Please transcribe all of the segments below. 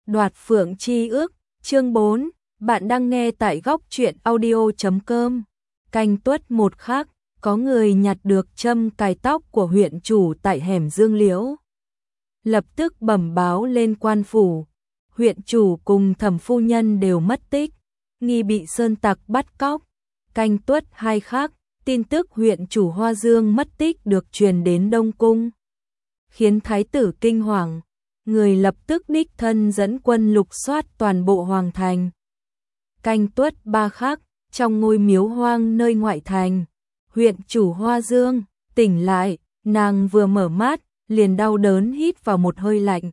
Đoạt phượng chi ước, chương 4, bạn đang nghe tại góc truyện audio.com. Canh Tuất một khắc, có người nhặt được châm cài tóc của huyện chủ tại hẻm Dương Liễu. Lập tức bẩm báo lên quan phủ, huyện chủ cùng thẩm phu nhân đều mất tích, nghi bị sơn tặc bắt cóc. Canh Tuất hai khắc, tin tức huyện chủ Hoa Dương mất tích được truyền đến Đông Cung, khiến thái tử kinh hoàng. Người lập tức đích thân dẫn quân lục soát toàn bộ hoàng thành. Canh Tuất ba khắc, trong ngôi miếu hoang nơi ngoại thành, huyện chủ Hoa Dương tỉnh lại, nàng vừa mở mắt, liền đau đớn hít vào một hơi lạnh.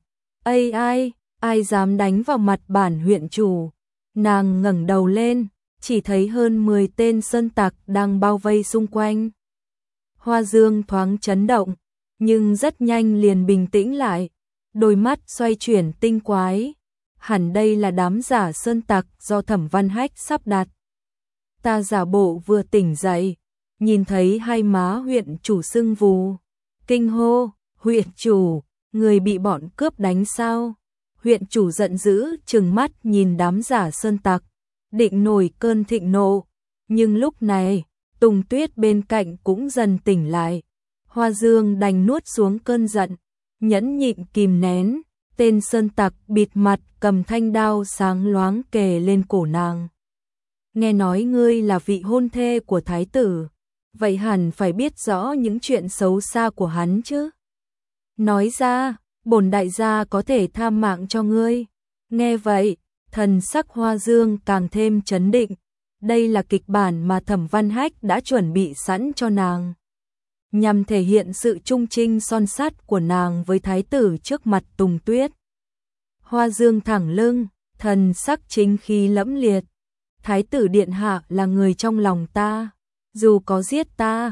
Ai dám đánh vào mặt bản huyện chủ? Nàng ngẩng đầu lên, chỉ thấy hơn 10 tên sơn tặc đang bao vây xung quanh. Hoa Dương thoáng chấn động, nhưng rất nhanh liền bình tĩnh lại. Đôi mắt xoay chuyển tinh quái, hẳn đây là đám giả sơn tặc do Thẩm Văn Hách sắp đặt. Ta giả bộ vừa tỉnh dậy, nhìn thấy hai má huyện chủ sưng vù, kinh hô, huyện chủ, người bị bọn cướp đánh sao? Huyện chủ giận dữ trừng mắt nhìn đám giả sơn tặc, định nổi cơn thịnh nộ, nhưng lúc này, Tùng Tuyết bên cạnh cũng dần tỉnh lại. Hoa Dương đành nuốt xuống cơn giận, nhẫn nhịn kìm nén, tên sơn tặc bịt mặt cầm thanh đao sáng loáng kề lên cổ nàng. Nghe nói ngươi là vị hôn thê của thái tử, vậy hẳn phải biết rõ những chuyện xấu xa của hắn chứ. Nói ra, bổn đại gia có thể tha mạng cho ngươi. Nghe vậy, thần sắc Hoa Dương càng thêm chấn định, đây là kịch bản mà Thẩm Văn Hách đã chuẩn bị sẵn cho nàng, nhằm thể hiện sự trung trinh son sắt của nàng với thái tử trước mặt Tùng Tuyết. Hoa Dương thẳng lưng, thần sắc chính khí lẫm liệt. Thái tử điện hạ là người trong lòng ta, dù có giết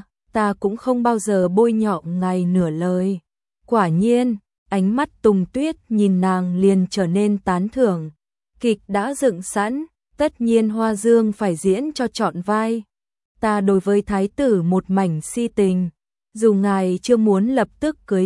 ta cũng không bao giờ bôi nhọ ngài nửa lời. Quả nhiên, ánh mắt Tùng Tuyết nhìn nàng liền trở nên tán thưởng. Kịch đã dựng sẵn, tất nhiên Hoa Dương phải diễn cho trọn vai. Ta đối với thái tử một mảnh si tình, dù ngài chưa muốn lập tức cưới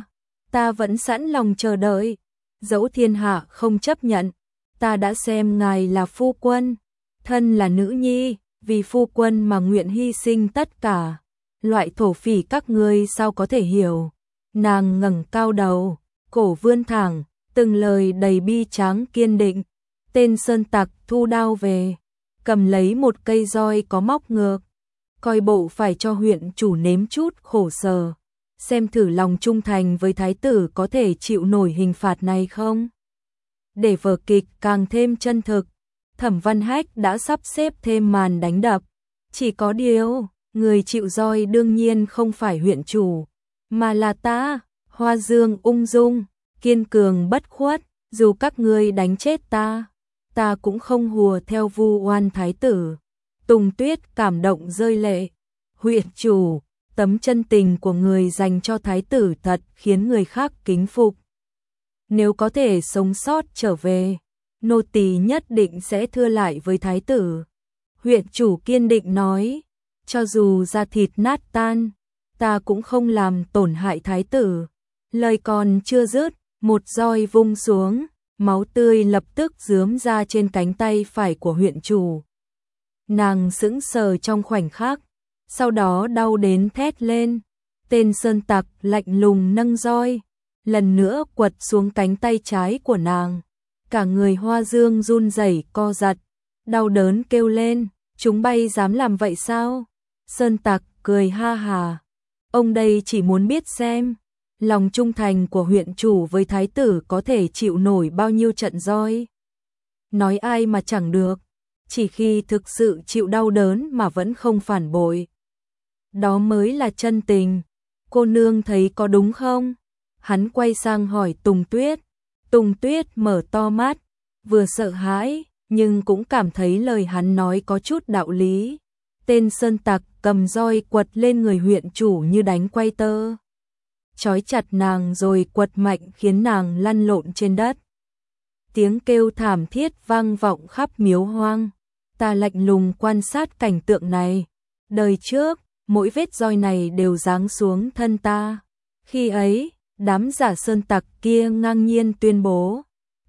ta vẫn sẵn lòng chờ đợi. Dẫu thiên hạ không chấp nhận, ta đã xem ngài là phu quân, thân là nữ nhi, vì phu quân mà nguyện hy sinh tất cả. Loại thổ phỉ các ngươi sao có thể hiểu? Nàng ngẩng cao đầu, cổ vươn thẳng, từng lời đầy bi tráng kiên định. Tên sơn tặc thu đao về, cầm lấy một cây roi có móc ngược, coi bộ phải cho huyện chủ nếm chút khổ sở, xem thử lòng trung thành với thái tử có thể chịu nổi hình phạt này không. Để vở kịch càng thêm chân thực, Thẩm Văn Hách đã sắp xếp thêm màn đánh đập. Chỉ có điều, người chịu roi đương nhiên không phải huyện chủ, mà là ta. Hoa Dương ung dung, kiên cường bất khuất, dù các ngươi đánh chết ta cũng không hùa theo vu oan thái tử. Tùng Tuyết cảm động rơi lệ. Huyện chủ, tấm chân tình của người dành cho thái tử thật khiến người khác kính phục. Nếu có thể sống sót trở về, nô tỳ nhất định sẽ thưa lại với thái tử. Huyện chủ kiên định nói, cho dù da thịt nát tan, ta cũng không làm tổn hại thái tử. Lời còn chưa dứt, một roi vung xuống, máu tươi lập tức rướm ra trên cánh tay phải của huyện chủ. Nàng sững sờ trong khoảnh khắc, sau đó đau đến thét lên. Tên sơn tặc lạnh lùng nâng roi, lần nữa quật xuống cánh tay trái của nàng. Cả người Hoa Dương run rẩy co giật, đau đớn kêu lên, chúng bay dám làm vậy sao? Sơn tặc cười ha hà, ông đây chỉ muốn biết xem, lòng trung thành của huyện chủ với thái tử có thể chịu nổi bao nhiêu trận roi. Nói ai mà chẳng được, chỉ khi thực sự chịu đau đớn mà vẫn không phản bội, đó mới là chân tình. Cô nương thấy có đúng không? Hắn quay sang hỏi Tùng Tuyết. Tùng Tuyết mở to mắt, vừa sợ hãi, nhưng cũng cảm thấy lời hắn nói có chút đạo lý. Tên sơn tặc cầm roi quật lên người huyện chủ như đánh quay tơ, trói chặt nàng rồi quật mạnh khiến nàng lăn lộn trên đất. Tiếng kêu thảm thiết vang vọng khắp miếu hoang. Ta lạnh lùng quan sát cảnh tượng này. Đời trước, mỗi vết roi này đều giáng xuống thân ta. Khi ấy, đám giả sơn tặc kia ngang nhiên tuyên bố,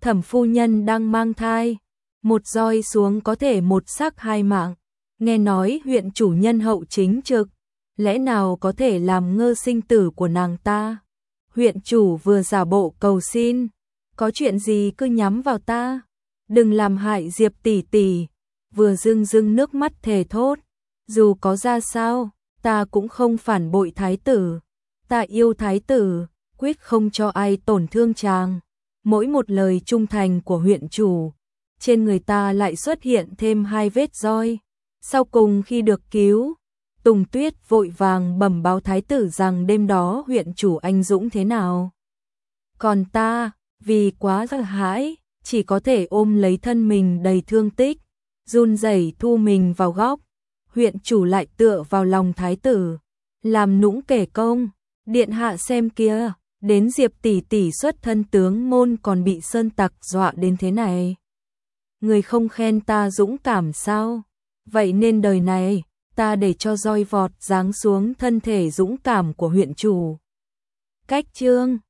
Thẩm phu nhân đang mang thai, một roi xuống có thể một xác hai mạng, nghe nói huyện chủ nhân hậu chính trực, lẽ nào có thể làm ngơ sinh tử của nàng ta. Huyện chủ vừa giả bộ cầu xin, có chuyện gì cứ nhắm vào ta, đừng làm hại Diệp tỷ tỷ, vừa rưng rưng nước mắt thề thốt, dù có ra sao, ta cũng không phản bội thái tử, ta yêu thái tử, quyết không cho ai tổn thương chàng. Mỗi một lời trung thành của huyện chủ, trên người ta lại xuất hiện thêm 2 vết roi. Sau cùng khi được cứu, Tùng Tuyết vội vàng bẩm báo thái tử rằng đêm đó huyện chủ anh dũng thế nào. Còn ta, vì quá sợ hãi, chỉ có thể ôm lấy thân mình đầy thương tích, run rẩy thu mình vào góc. Huyện chủ lại tựa vào lòng thái tử, làm nũng kể công, điện hạ xem kia, đến Diệp tỷ tỷ xuất thân tướng môn còn bị sơn tặc dọa đến thế này. Người không khen ta dũng cảm sao? Vậy nên đời này, ta để cho roi vọt giáng xuống thân thể dũng cảm của huyện chủ. Cách chương